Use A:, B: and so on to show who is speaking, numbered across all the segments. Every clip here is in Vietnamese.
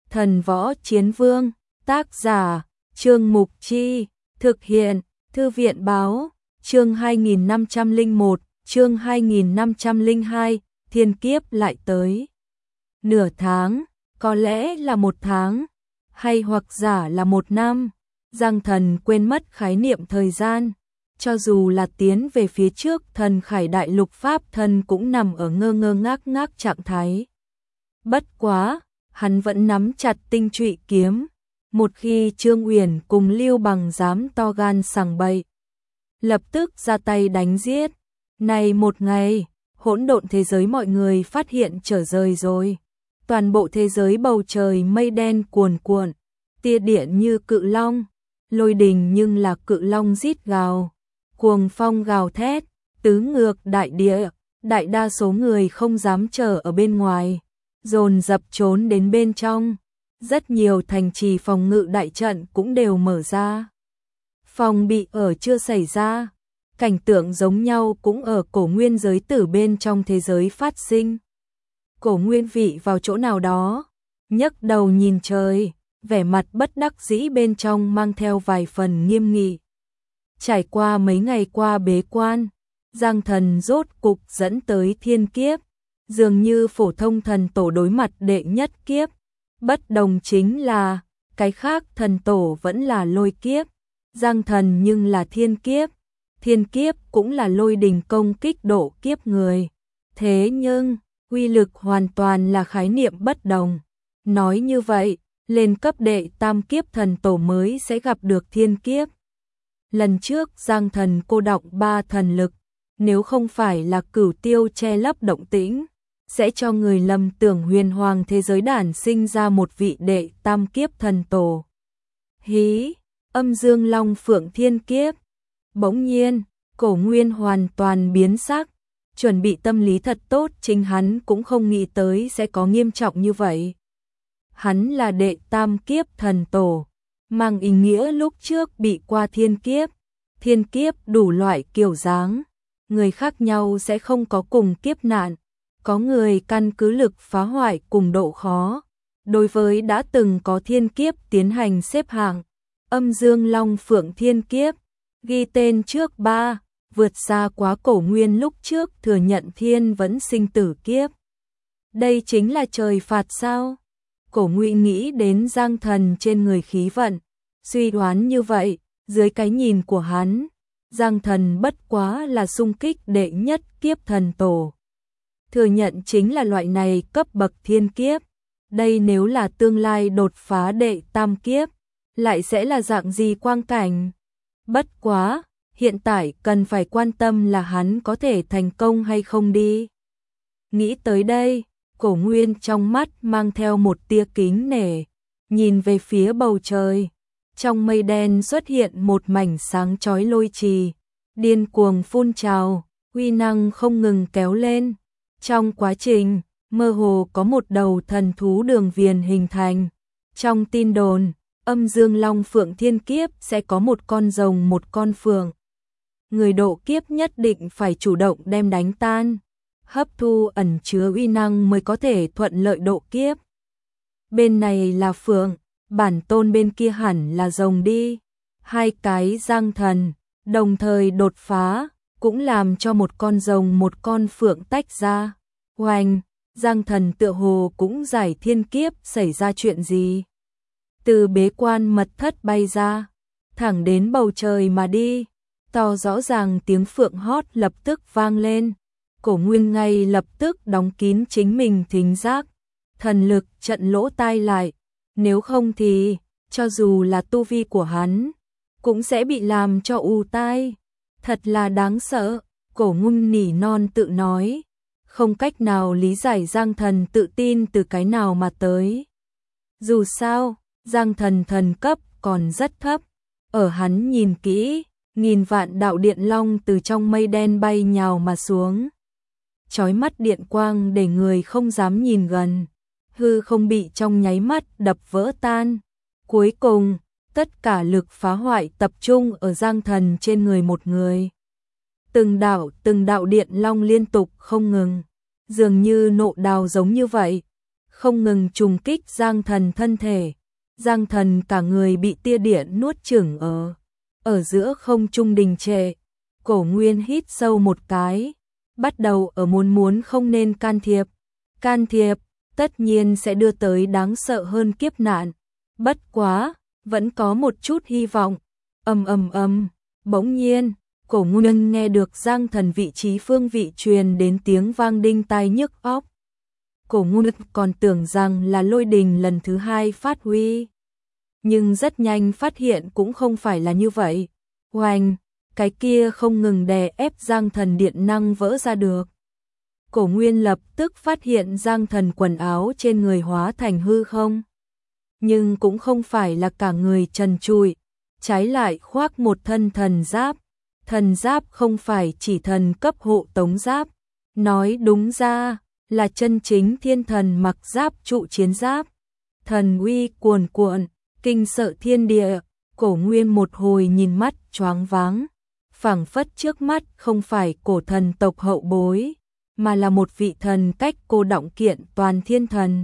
A: Thần Võ Chiến Vương, tác giả, Trương Mục Chi, thực hiện, Thư viện Báo, chương 2501, chương 2502, thiên kiếp lại tới. Nửa tháng, có lẽ là một tháng, hay hoặc giả là một năm, Giang Thần quên mất khái niệm thời gian. Cho dù là tiến về phía trước, Thần Khải Đại Lục Pháp Thân cũng nằm ở ngơ ngơ ngác ngác trạng thái. Bất quá, hắn vẫn nắm chặt tinh trụy kiếm. Một khi Trương Uyển cùng Lưu Bằng dám to gan sằng bậy, lập tức ra tay đánh giết. Này một ngày, hỗn độn thế giới mọi người phát hiện trở rời rồi. Toàn bộ thế giới bầu trời mây đen cuồn cuộn, tia điện như cự long, lôi đình nhưng là cự long rít gào, cuồng phong gào thét, tứ ngược đại địa. Đại đa số người không dám chờ ở bên ngoài, dồn dập trốn đến bên trong. Rất nhiều thành trì phòng ngự đại trận cũng đều mở ra. Phòng bị ở chưa xảy ra, cảnh tượng giống nhau cũng ở cổ nguyên giới tử bên trong thế giới phát sinh. Cổ nguyên vị vào chỗ nào đó, nhấc đầu nhìn trời, vẻ mặt bất đắc dĩ bên trong mang theo vài phần nghiêm nghị. Trải qua mấy ngày qua bế quan, Giang Thần rốt cục dẫn tới thiên kiếp, dường như phổ thông thần tổ đối mặt đệ nhất kiếp. Bất đồng chính là, cái khác thần tổ vẫn là lôi kiếp, Giang Thần nhưng là thiên kiếp. Thiên kiếp cũng là lôi đình công kích độ kiếp người. Thế nhưng, uy lực hoàn toàn là khái niệm bất đồng. Nói như vậy, lên cấp đệ tam kiếp thần tổ mới sẽ gặp được thiên kiếp. Lần trước Giang Thần cô đọng 3 thần lực, nếu không phải là Cửu Tiêu che lấp động tĩnh, sẽ cho người lầm tưởng huyền hoàng thế giới đản sinh ra một vị đệ tam kiếp thần tổ. Hí, âm dương long phượng thiên kiếp. Bỗng nhiên, cổ nguyên hoàn toàn biến sắc, chuẩn bị tâm lý thật tốt, chính hắn cũng không nghĩ tới sẽ có nghiêm trọng như vậy. Hắn là đệ tam kiếp thần tổ, mang ý nghĩa lúc trước bị qua thiên kiếp đủ loại kiểu dáng, người khác nhau sẽ không có cùng kiếp nạn, có người căn cứ lực phá hoại cùng độ khó. Đối với đã từng có thiên kiếp tiến hành xếp hạng, âm dương long phượng thiên kiếp, ghi tên trước 3, vượt xa quá cổ nguyên lúc trước thừa nhận thiên vẫn sinh tử kiếp. Đây chính là trời phạt sao? Cổ Ngụy nghĩ đến Giang Thần trên người khí vận, suy đoán như vậy, dưới cái nhìn của hắn, Giang Thần bất quá là xung kích đệ nhất kiếp thần tổ. Thừa nhận chính là loại này cấp bậc thiên kiếp. Đây nếu là tương lai đột phá đệ tam kiếp, lại sẽ là dạng gì quang cảnh? Bất quá, hiện tại cần phải quan tâm là hắn có thể thành công hay không đi. Nghĩ tới đây, cổ nguyên trong mắt mang theo một tia kính nể, nhìn về phía bầu trời. Trong mây đen xuất hiện một mảnh sáng chói lôi trì, điên cuồng phun trào, uy năng không ngừng kéo lên. Trong quá trình, mơ hồ có một đầu thần thú đường viền hình thành. Trong tin đồn, âm dương long phượng thiên kiếp sẽ có một con rồng một con phượng. Người độ kiếp nhất định phải chủ động đem đánh tan, hấp thu ẩn chứa uy năng mới có thể thuận lợi độ kiếp. Bên này là phượng, bản tôn bên kia hẳn là rồng đi. Hai cái Giang Thần đồng thời đột phá, cũng làm cho một con rồng một con phượng tách ra. Oanh, Giang Thần tựa hồ cũng giải thiên kiếp xảy ra chuyện gì. Từ bế quan mật thất bay ra, thẳng đến bầu trời mà đi. To rõ ràng tiếng phượng hót lập tức vang lên. Cổ nguyên ngay lập tức đóng kín chính mình thính giác, thần lực chặn lỗ tai lại. Nếu không thì, cho dù là tu vi của hắn, cũng sẽ bị làm cho ù tai. Thật là đáng sợ, cổ ngưng nỉ non tự nói. Không cách nào lý giải Giang Thần tự tin từ cái nào mà tới. Dù sao, Giang Thần thần cấp còn rất thấp. Ở hắn nhìn kỹ, nghìn vạn đạo điện long từ trong mây đen bay nhào mà xuống. Chói mắt điện quang để người không dám nhìn gần. Hư không bị trong nháy mắt đập vỡ tan. Cuối cùng, tất cả lực phá hoại tập trung ở Giang Thần trên người một người. Từng đạo điện long liên tục không ngừng, dường như nộ đào giống như vậy, không ngừng trùng kích Giang Thần thân thể. Giang Thần cả người bị tia điện nuốt chửng ở giữa không trung đình trệ. Cổ Nguyên hít sâu một cái, bắt đầu ở muốn không nên can thiệp. Can thiệp, tất nhiên sẽ đưa tới đáng sợ hơn kiếp nạn. Bất quá, vẫn có một chút hy vọng. Bỗng nhiên, Cổ Nguyên nghe được Giang Thần vị trí phương vị truyền đến tiếng vang đinh tai nhức óc. Cổ Nguyên còn tưởng rằng là lôi đình lần thứ 2 phát huy. Nhưng rất nhanh phát hiện cũng không phải là như vậy. Oanh, cái kia không ngừng đè ép Giang Thần điện năng vỡ ra được. Cổ Nguyên lập tức phát hiện Giang Thần quần áo trên người hóa thành hư không. Nhưng cũng không phải là cả người trần trụi, trái lại khoác một thân thần giáp. Thần giáp không phải chỉ thần cấp hộ tống giáp, nói đúng ra là chân chính thiên thần mặc giáp trụ chiến giáp. Thần uy cuồn cuộn, kinh sợ thiên địa. Cổ Nguyên một hồi nhìn mắt choáng váng, phảng phất trước mắt không phải cổ thần tộc hậu bối, mà là một vị thần cách cô đọng kiện toàn thiên thần.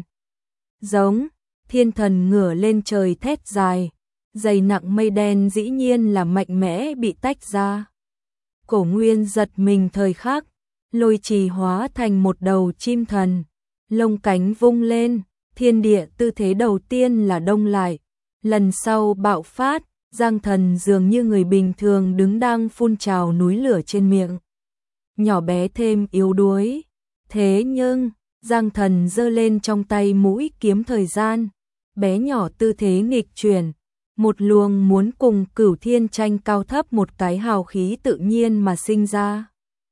A: Giống, thiên thần ngửa lên trời thét dài, dày nặng mây đen dĩ nhiên là mạnh mẽ bị tách ra. Cổ Nguyên giật mình thời khắc, lôi trì hóa thành một đầu chim thần, lông cánh vung lên, thiên địa tư thế đầu tiên là đông lại, lần sau bạo phát, Giang Thần dường như người bình thường đứng đang phun trào núi lửa trên miệng. Nhỏ bé thêm yếu đuối, thế nhưng, Giang Thần giơ lên trong tay mũi kiếm thời gian, bé nhỏ tư thế nghịch chuyển, một luồng muốn cùng Cửu Thiên tranh cao thấp một cái hào khí tự nhiên mà sinh ra.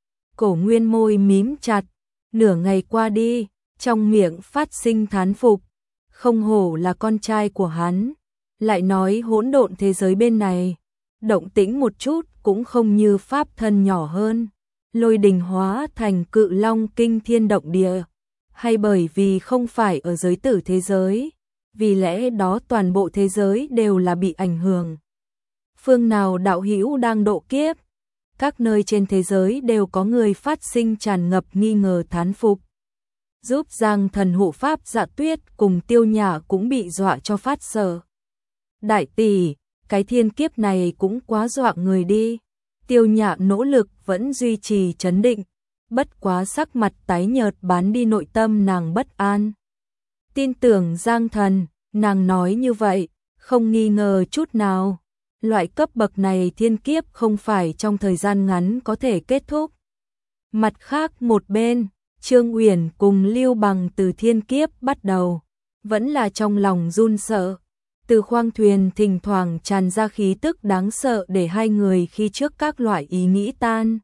A: Cổ Nguyên môi mím chặt, nửa ngày qua đi, trong miệng phát sinh thán phục, không hổ là con trai của hắn, lại nói hỗn độn thế giới bên này, động tĩnh một chút cũng không như pháp thân nhỏ hơn, lôi đình hóa thành cự long kinh thiên động địa, hay bởi vì không phải ở giới tử thế giới, vì lẽ đó toàn bộ thế giới đều là bị ảnh hưởng. Phương nào đạo hữu đang độ kiếp, các nơi trên thế giới đều có người phát sinh tràn ngập nghi ngờ thán phục. Giúp Giang Thần hộ pháp Dạ Tuyết cùng Tiêu Nhã cũng bị dọa cho phát sợ. Đại tỷ, cái thiên kiếp này cũng quá dọa người đi. Tiêu Nhã nỗ lực vẫn duy trì trấn định, bất quá sắc mặt tái nhợt bán đi nội tâm nàng bất an. Tin tưởng Giang Thần, nàng nói như vậy, không nghi ngờ chút nào. Loại cấp bậc này thiên kiếp không phải trong thời gian ngắn có thể kết thúc. Mặt khác một bên, Trương Uyển cùng Lưu Bằng từ thiên kiếp bắt đầu, vẫn là trong lòng run sợ. Từ khoang thuyền thỉnh thoảng tràn ra khí tức đáng sợ để hai người khi trước các loại ý nghĩ tan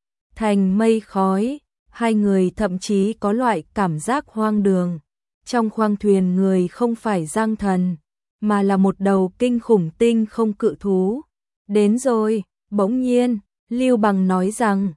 A: thành mây khói, hai người thậm chí có loại cảm giác hoang đường. Trong khoang thuyền người không phải Giang Thần, mà là một đầu kinh khủng tinh không cự thú. Đến rồi, bỗng nhiên, Lưu Bằng nói rằng,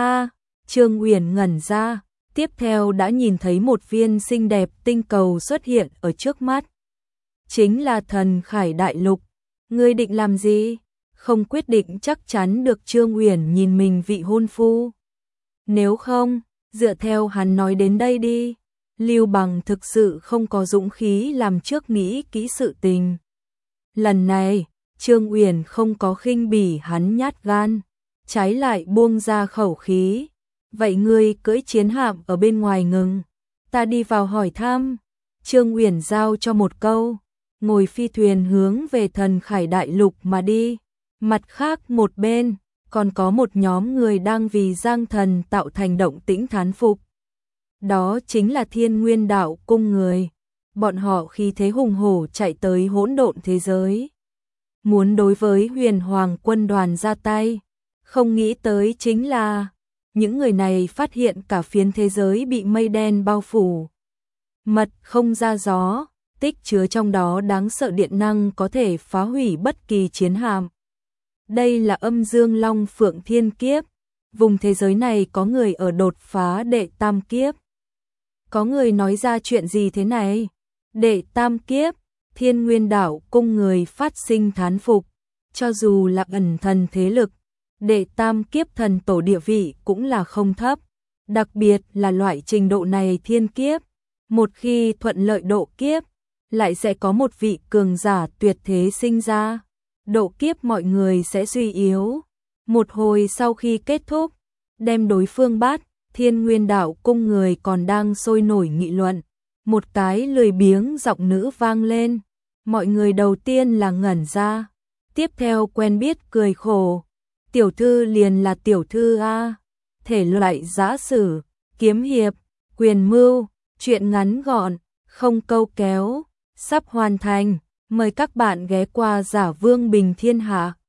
A: Trương Uyển ngẩn ra, tiếp theo đã nhìn thấy một viên xinh đẹp tinh cầu xuất hiện ở trước mắt. Chính là Thần Khải Đại Lục. Ngươi định làm gì? Không quyết định chắc chắn được Trương Uyển nhìn mình vị hôn phu. Nếu không, dựa theo hắn nói đến đây đi. Lưu Bằng thực sự không có dũng khí làm trước nghĩ kỹ sự tình. Lần này, Trương Uyển không có khinh bỉ hắn nhát gan, trái lại buông ra khẩu khí. Vậy ngươi cưỡi chiến hạm ở bên ngoài ngừng, ta đi vào hỏi thăm. Trương Uyển giao cho một câu, ngồi phi thuyền hướng về Thần Khải Đại Lục mà đi. Mặt khác một bên, còn có một nhóm người đang vì Giang Thần tạo thành động tĩnh thán phục. Đó chính là Thiên Nguyên Đạo Cung người. Bọn họ khi thế hùng hổ chạy tới hỗn độn thế giới, muốn đối với Huyền Hoàng quân đoàn ra tay. Không nghĩ tới chính là những người này phát hiện cả phiến thế giới bị mây đen bao phủ. Mật không ra gió, tích chứa trong đó đáng sợ điện năng có thể phá hủy bất kỳ chiến hạm. Đây là Âm Dương Long Phượng Thiên Kiếp. Vùng thế giới này có người ở đột phá đệ tam kiếp. Có người nói ra chuyện gì thế này? Đệ tam kiếp, Thiên Nguyên Đạo Cung người phát sinh thán phục. Cho dù là ẩn thần thế lực, đệ tam kiếp thần tổ địa vị cũng là không thấp. Đặc biệt là loại trình độ này thiên kiếp, Một khi thuận lợi độ kiếp, lại sẽ có một vị cường giả tuyệt thế sinh ra. Độ kiếp mọi người sẽ suy yếu. Một hồi sau khi kết thúc, đem đối phương bắt, Thiên Nguyên Đạo cung người còn đang sôi nổi nghị luận. Một cái lười biếng giọng nữ vang lên. Mọi người đầu tiên là ngẩn ra. Tiếp theo quen biết cười khổ. Tiểu thư liền là tiểu thư a. Thể loại giã sử, kiếm hiệp, quyền mưu, truyện ngắn gọn, không câu kéo, sắp hoàn thành. Mời các bạn ghé qua Giả Vương Bình Thiên Hạ.